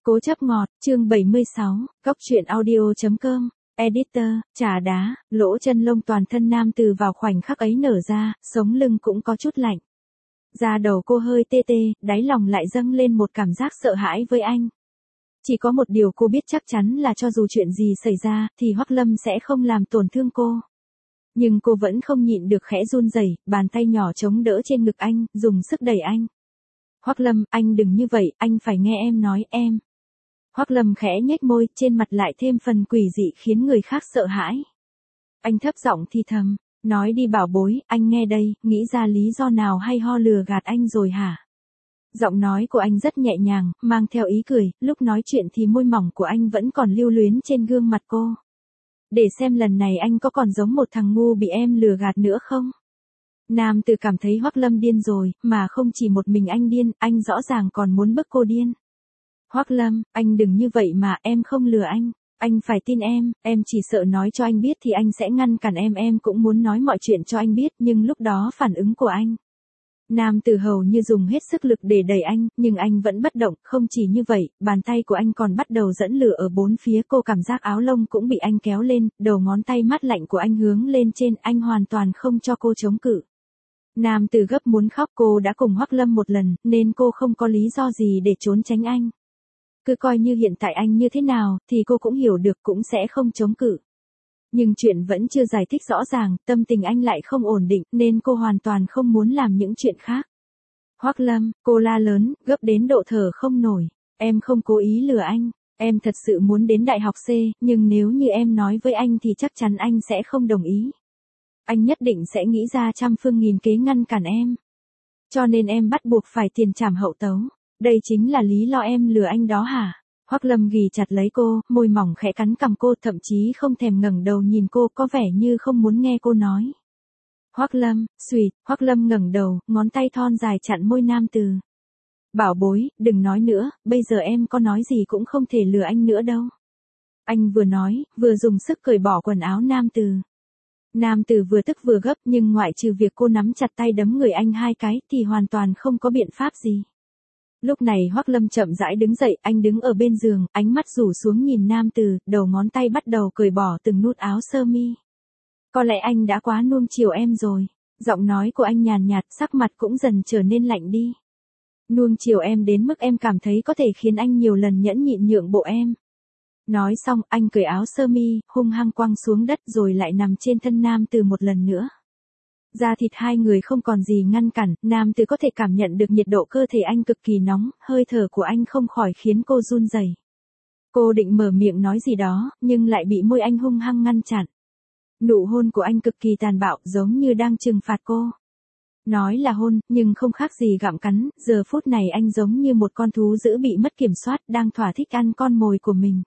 Cố chấp ngọt, chương 76, Góc truyện audio.com, Editor, trà đá, lỗ chân lông toàn thân nam từ vào khoảnh khắc ấy nở ra, sống lưng cũng có chút lạnh. Da đầu cô hơi tê tê, đáy lòng lại dâng lên một cảm giác sợ hãi với anh. Chỉ có một điều cô biết chắc chắn là cho dù chuyện gì xảy ra, thì Hoắc Lâm sẽ không làm tổn thương cô. Nhưng cô vẫn không nhịn được khẽ run rẩy, bàn tay nhỏ chống đỡ trên ngực anh, dùng sức đẩy anh. Hoắc Lâm, anh đừng như vậy, anh phải nghe em nói, em. Hoắc Lâm khẽ nhếch môi, trên mặt lại thêm phần quỷ dị khiến người khác sợ hãi. Anh thấp giọng thì thầm, nói đi bảo bối, anh nghe đây, nghĩ ra lý do nào hay ho lừa gạt anh rồi hả? Giọng nói của anh rất nhẹ nhàng, mang theo ý cười, lúc nói chuyện thì môi mỏng của anh vẫn còn lưu luyến trên gương mặt cô. Để xem lần này anh có còn giống một thằng ngu bị em lừa gạt nữa không? Nam Từ cảm thấy Hoắc Lâm điên rồi, mà không chỉ một mình anh điên, anh rõ ràng còn muốn bức cô điên. Hoắc Lâm, anh đừng như vậy mà, em không lừa anh phải tin em chỉ sợ nói cho anh biết thì anh sẽ ngăn cản em cũng muốn nói mọi chuyện cho anh biết, nhưng lúc đó phản ứng của anh. Nam Từ hầu như dùng hết sức lực để đẩy anh, nhưng anh vẫn bất động, không chỉ như vậy, bàn tay của anh còn bắt đầu dẫn lửa ở bốn phía, cô cảm giác áo lông cũng bị anh kéo lên, đầu ngón tay mát lạnh của anh hướng lên trên, anh hoàn toàn không cho cô chống cự. Nam Từ gấp muốn khóc, cô đã cùng Hoắc Lâm một lần, nên cô không có lý do gì để trốn tránh anh. Cứ coi như hiện tại anh như thế nào, thì cô cũng hiểu được, cũng sẽ không chống cự. Nhưng chuyện vẫn chưa giải thích rõ ràng, tâm tình anh lại không ổn định, nên cô hoàn toàn không muốn làm những chuyện khác. Hoắc Lâm, cô la lớn, gấp đến độ thở không nổi. Em không cố ý lừa anh, em thật sự muốn đến đại học C, nhưng nếu như em nói với anh thì chắc chắn anh sẽ không đồng ý. Anh nhất định sẽ nghĩ ra trăm phương nghìn kế ngăn cản em. Cho nên em bắt buộc phải tiền trảm hậu tấu. Đây chính là lý do em lừa anh đó hả? Hoắc Lâm ghì chặt lấy cô, môi mỏng khẽ cắn cằm cô, thậm chí không thèm ngẩng đầu nhìn cô, có vẻ như không muốn nghe cô nói. Hoắc Lâm, xuỵt, Hoắc Lâm ngẩng đầu, ngón tay thon dài chặn môi Nam Từ. Bảo bối, đừng nói nữa, bây giờ em có nói gì cũng không thể lừa anh nữa đâu. Anh vừa nói, vừa dùng sức cởi bỏ quần áo Nam Từ. Nam Từ vừa tức vừa gấp, nhưng ngoại trừ việc cô nắm chặt tay đấm người anh hai cái thì hoàn toàn không có biện pháp gì. Lúc này Hoắc Lâm chậm rãi đứng dậy, anh đứng ở bên giường, ánh mắt rủ xuống nhìn Nam Từ, đầu ngón tay bắt đầu cởi bỏ từng nút áo sơ mi. Có lẽ anh đã quá nuông chiều em rồi. Giọng nói của anh nhàn nhạt, sắc mặt cũng dần trở nên lạnh đi. Nuông chiều em đến mức em cảm thấy có thể khiến anh nhiều lần nhẫn nhịn nhượng bộ em. Nói xong, anh cởi áo sơ mi, hung hăng quăng xuống đất rồi lại nằm trên thân Nam Từ một lần nữa. Da thịt hai người không còn gì ngăn cản, Nam Từ có thể cảm nhận được nhiệt độ cơ thể anh cực kỳ nóng, hơi thở của anh không khỏi khiến cô run rẩy. Cô định mở miệng nói gì đó, nhưng lại bị môi anh hung hăng ngăn chặn. Nụ hôn của anh cực kỳ tàn bạo, giống như đang trừng phạt cô. Nói là hôn, nhưng không khác gì gặm cắn, giờ phút này anh giống như một con thú dữ bị mất kiểm soát, đang thỏa thích ăn con mồi của mình.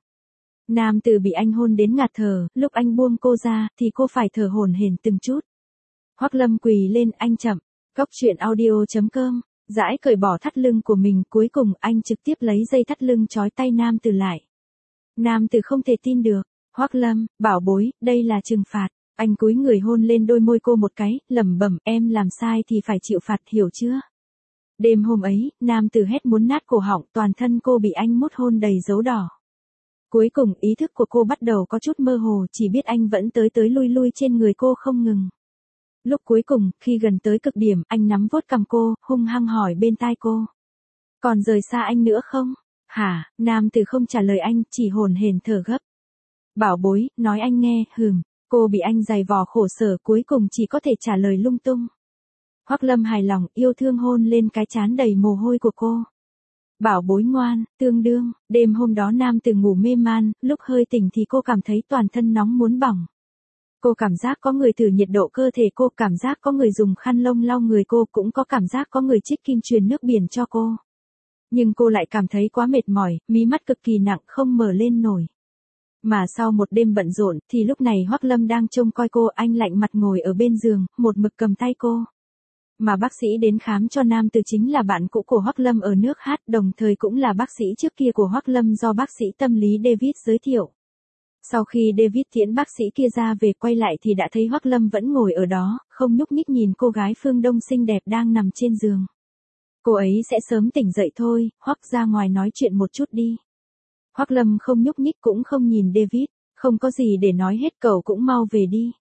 Nam Từ bị anh hôn đến ngạt thở, lúc anh buông cô ra, thì cô phải thở hổn hển từng chút. Hoắc Lâm quỳ lên, anh chậm. Góc truyện audio.com, rãi cởi bỏ thắt lưng của mình, cuối cùng anh trực tiếp lấy dây thắt lưng trói tay Nam Từ lại. Nam Từ không thể tin được. Hoắc Lâm, bảo bối, đây là trừng phạt. Anh cúi người hôn lên đôi môi cô một cái, lẩm bẩm, em làm sai thì phải chịu phạt, hiểu chưa? Đêm hôm ấy, Nam Từ hét muốn nát cổ họng, toàn thân cô bị anh mút hôn đầy dấu đỏ. Cuối cùng ý thức của cô bắt đầu có chút mơ hồ, chỉ biết anh vẫn tới tới lui lui trên người cô không ngừng. Lúc cuối cùng, khi gần tới cực điểm, anh nắm vuốt cằm cô, hung hăng hỏi bên tai cô. Còn rời xa anh nữa không? Hả? Nam Từ không trả lời anh, chỉ hổn hển thở gấp. Bảo bối, nói anh nghe, cô bị anh giày vò khổ sở, cuối cùng chỉ có thể trả lời lung tung. Hoắc Lâm hài lòng, yêu thương hôn lên cái trán đầy mồ hôi của cô. Bảo bối ngoan, tương đương, đêm hôm đó Nam Từ ngủ mê man, lúc hơi tỉnh thì cô cảm thấy toàn thân nóng muốn bỏng. Cô cảm giác có người thử nhiệt độ cơ thể cô, cảm giác có người dùng khăn lông lau người cô, cũng có cảm giác có người trích kim truyền nước biển cho cô. Nhưng cô lại cảm thấy quá mệt mỏi, mí mắt cực kỳ nặng, không mở lên nổi. Mà sau một đêm bận rộn, thì lúc này Hoắc Lâm đang trông coi cô, anh lạnh mặt ngồi ở bên giường, một mực cầm tay cô. Mà bác sĩ đến khám cho Nam Từ chính là bạn cũ của Hoắc Lâm ở nước Hát, đồng thời cũng là bác sĩ trước kia của Hoắc Lâm do bác sĩ tâm lý David giới thiệu. Sau khi David tiễn bác sĩ kia ra về, quay lại thì đã thấy Hoắc Lâm vẫn ngồi ở đó, không nhúc nhích nhìn cô gái phương Đông xinh đẹp đang nằm trên giường. Cô ấy sẽ sớm tỉnh dậy thôi, Hoắc, ra ngoài nói chuyện một chút đi. Hoắc Lâm không nhúc nhích cũng không nhìn David, không có gì để nói hết, cậu cũng mau về đi.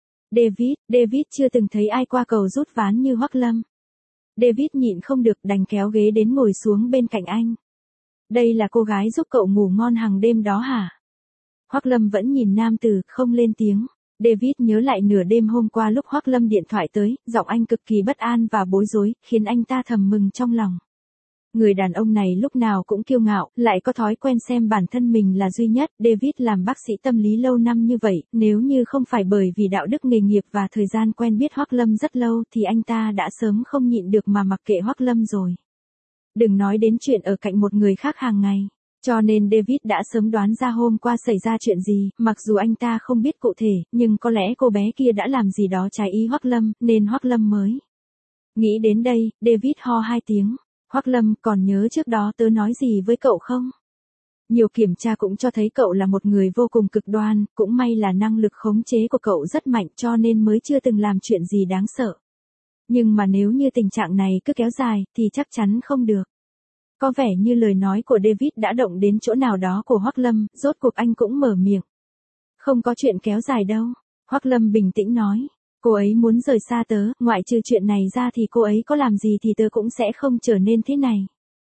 David chưa từng thấy ai qua cầu rút ván như Hoắc Lâm. David nhịn không được đành kéo ghế đến ngồi xuống bên cạnh anh. Đây là cô gái giúp cậu ngủ ngon hàng đêm đó hả? Hoắc Lâm vẫn nhìn nam tử, không lên tiếng. David nhớ lại nửa đêm hôm qua lúc Hoắc Lâm điện thoại tới, giọng anh cực kỳ bất an và bối rối, khiến anh ta thầm mừng trong lòng. Người đàn ông này lúc nào cũng kiêu ngạo, lại có thói quen xem bản thân mình là duy nhất. David làm bác sĩ tâm lý lâu năm như vậy, nếu như không phải bởi vì đạo đức nghề nghiệp và thời gian quen biết Hoắc Lâm rất lâu thì anh ta đã sớm không nhịn được mà mặc kệ Hoắc Lâm rồi. Đừng nói đến chuyện ở cạnh một người khác hàng ngày. Cho nên David đã sớm đoán ra hôm qua xảy ra chuyện gì, mặc dù anh ta không biết cụ thể, nhưng có lẽ cô bé kia đã làm gì đó trái ý Hoắc Lâm, nên Hoắc Lâm mới. Nghĩ đến đây, David ho 2 tiếng. Hoắc Lâm, còn nhớ trước đó tớ nói gì với cậu không? Nhiều kiểm tra cũng cho thấy cậu là một người vô cùng cực đoan, cũng may là năng lực khống chế của cậu rất mạnh cho nên mới chưa từng làm chuyện gì đáng sợ. Nhưng mà nếu như tình trạng này cứ kéo dài, thì chắc chắn không được. Có vẻ như lời nói của David đã động đến chỗ nào đó của Hoắc Lâm, rốt cuộc anh cũng mở miệng. Không có chuyện kéo dài đâu, Hoắc Lâm bình tĩnh nói. Cô ấy muốn rời xa tớ, ngoại trừ chuyện này ra thì cô ấy có làm gì thì tớ cũng sẽ không trở nên thế này.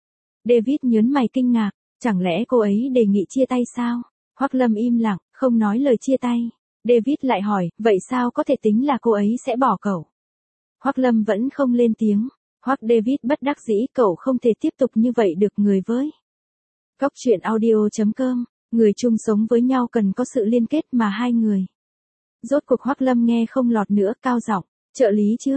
David nhớn mày kinh ngạc, chẳng lẽ cô ấy đề nghị chia tay sao? Hoắc Lâm im lặng, không nói lời chia tay. David lại hỏi, vậy sao có thể tính là cô ấy sẽ bỏ cậu? Hoắc Lâm vẫn không lên tiếng. David bất đắc dĩ, cậu không thể tiếp tục như vậy được người với. Góc truyện audio.com, người chung sống với nhau cần có sự liên kết mà hai người. Rốt cuộc Hoắc Lâm nghe không lọt nữa, cao giọng, trợ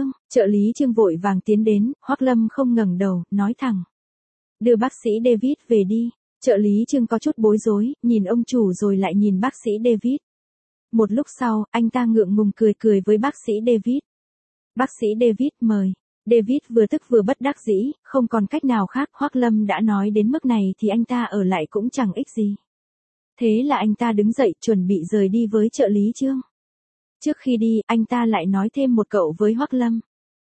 lý Trương vội vàng tiến đến, Hoắc Lâm không ngẩng đầu, nói thẳng. Đưa bác sĩ David về đi. Trợ lý Trương có chút bối rối, nhìn ông chủ rồi lại nhìn bác sĩ David. Một lúc sau, anh ta ngượng ngùng cười với bác sĩ David. Bác sĩ David mời. David vừa tức vừa bất đắc dĩ, không còn cách nào khác, Hoắc Lâm đã nói đến mức này thì anh ta ở lại cũng chẳng ích gì. Thế là anh ta đứng dậy chuẩn bị rời đi với trợ lý Trương. Trước khi đi, anh ta lại nói thêm một cậu với Hoắc Lâm.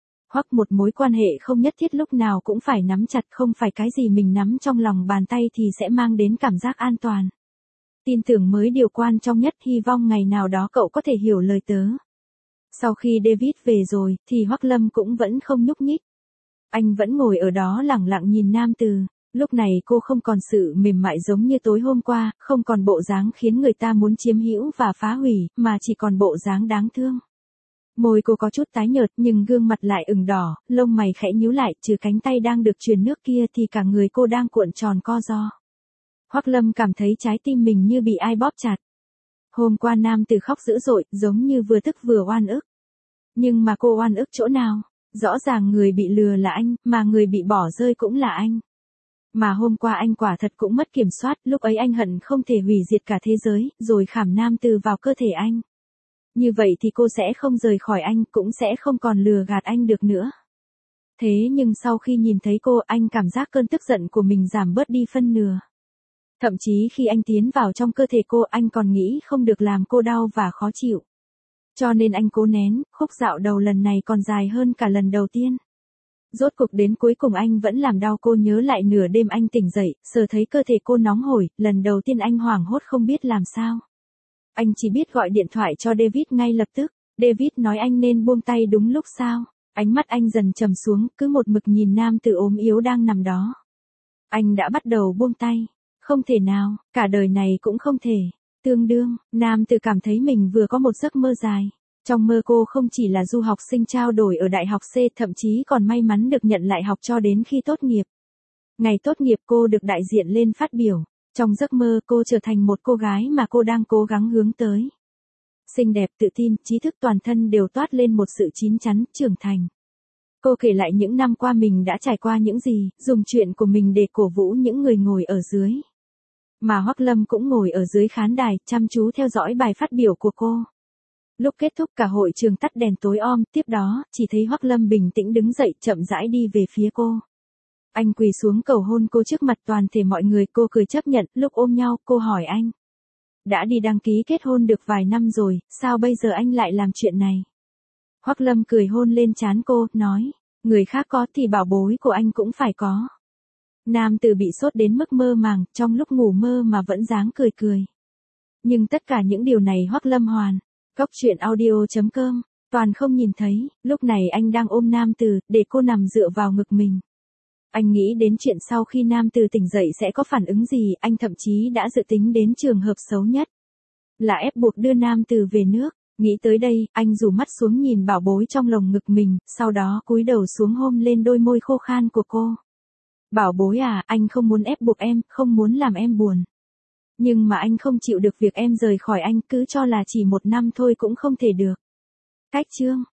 Một mối quan hệ không nhất thiết lúc nào cũng phải nắm chặt, không phải cái gì mình nắm trong lòng bàn tay thì sẽ mang đến cảm giác an toàn. Tin tưởng mới điều quan trọng nhất, hy vọng ngày nào đó cậu có thể hiểu lời tớ. Sau khi David về rồi, thì Hoắc Lâm cũng vẫn không nhúc nhích. Anh vẫn ngồi ở đó lẳng lặng nhìn nam từ. Lúc này cô không còn sự mềm mại giống như tối hôm qua, không còn bộ dáng khiến người ta muốn chiếm hữu và phá hủy, mà chỉ còn bộ dáng đáng thương. Môi cô có chút tái nhợt nhưng gương mặt lại ửng đỏ, lông mày khẽ nhíu lại, trừ cánh tay đang được truyền nước kia thì cả người cô đang cuộn tròn co ro. Hoắc Lâm cảm thấy trái tim mình như bị ai bóp chặt. Hôm qua nam từ khóc dữ dội, giống như vừa tức vừa oan ức. Nhưng mà cô oan ức chỗ nào? Rõ ràng người bị lừa là anh, mà người bị bỏ rơi cũng là anh. Mà hôm qua anh quả thật cũng mất kiểm soát, lúc ấy anh hận không thể hủy diệt cả thế giới, rồi khảm nam từ vào cơ thể anh. Như vậy thì cô sẽ không rời khỏi anh, cũng sẽ không còn lừa gạt anh được nữa. Thế nhưng sau khi nhìn thấy cô, anh cảm giác cơn tức giận của mình giảm bớt đi phân nửa. Thậm chí khi anh tiến vào trong cơ thể cô, anh còn nghĩ không được làm cô đau và khó chịu. Cho nên anh cố nén, khúc dạo đầu lần này còn dài hơn cả lần đầu tiên. Rốt cuộc đến cuối cùng anh vẫn làm đau cô, nhớ lại nửa đêm anh tỉnh dậy, sờ thấy cơ thể cô nóng hổi, lần đầu tiên anh hoảng hốt không biết làm sao. Anh chỉ biết gọi điện thoại cho David ngay lập tức. David nói anh nên buông tay đúng lúc sao. Ánh mắt anh dần trầm xuống, cứ một mực nhìn nam tử ốm yếu đang nằm đó. Anh đã bắt đầu buông tay. Không thể nào, cả đời này cũng không thể. Tương đương, nam tử cảm thấy mình vừa có một giấc mơ dài. Trong mơ cô không chỉ là du học sinh trao đổi ở đại học C, thậm chí còn may mắn được nhận lại học cho đến khi tốt nghiệp. Ngày tốt nghiệp cô được đại diện lên phát biểu. Trong giấc mơ cô trở thành một cô gái mà cô đang cố gắng hướng tới. Xinh đẹp, tự tin, trí thức, toàn thân đều toát lên một sự chín chắn, trưởng thành. Cô kể lại những năm qua mình đã trải qua những gì, dùng chuyện của mình để cổ vũ những người ngồi ở dưới. Mà Hoắc Lâm cũng ngồi ở dưới khán đài, chăm chú theo dõi bài phát biểu của cô. Lúc kết thúc cả hội trường tắt đèn tối om, tiếp đó, chỉ thấy Hoắc Lâm bình tĩnh đứng dậy, chậm rãi đi về phía cô. Anh quỳ xuống cầu hôn cô trước mặt toàn thể mọi người, cô cười chấp nhận, lúc ôm nhau, cô hỏi anh. Đã đi đăng ký kết hôn được vài năm rồi, sao bây giờ anh lại làm chuyện này? Hoắc Lâm cười hôn lên trán cô, nói, người khác có thì bảo bối của anh cũng phải có. Nam tử bị sốt đến mức mơ màng, trong lúc ngủ mơ mà vẫn dáng cười cười. Nhưng tất cả những điều này Hoắc Lâm Hoàn, Cốc Truyện Audio.com, toàn không nhìn thấy. Lúc này anh đang ôm nam tử, để cô nằm dựa vào ngực mình. Anh nghĩ đến chuyện sau khi nam tử tỉnh dậy sẽ có phản ứng gì, anh thậm chí đã dự tính đến trường hợp xấu nhất. Là ép buộc đưa nam tử về nước. Nghĩ tới đây, anh rủ mắt xuống nhìn bảo bối trong lồng ngực mình, sau đó cúi đầu xuống hôn lên đôi môi khô khan của cô. Bảo bối à, anh không muốn ép buộc em, không muốn làm em buồn. Nhưng mà anh không chịu được việc em rời khỏi anh, cứ cho là chỉ 1 năm thôi cũng không thể được. Cách chương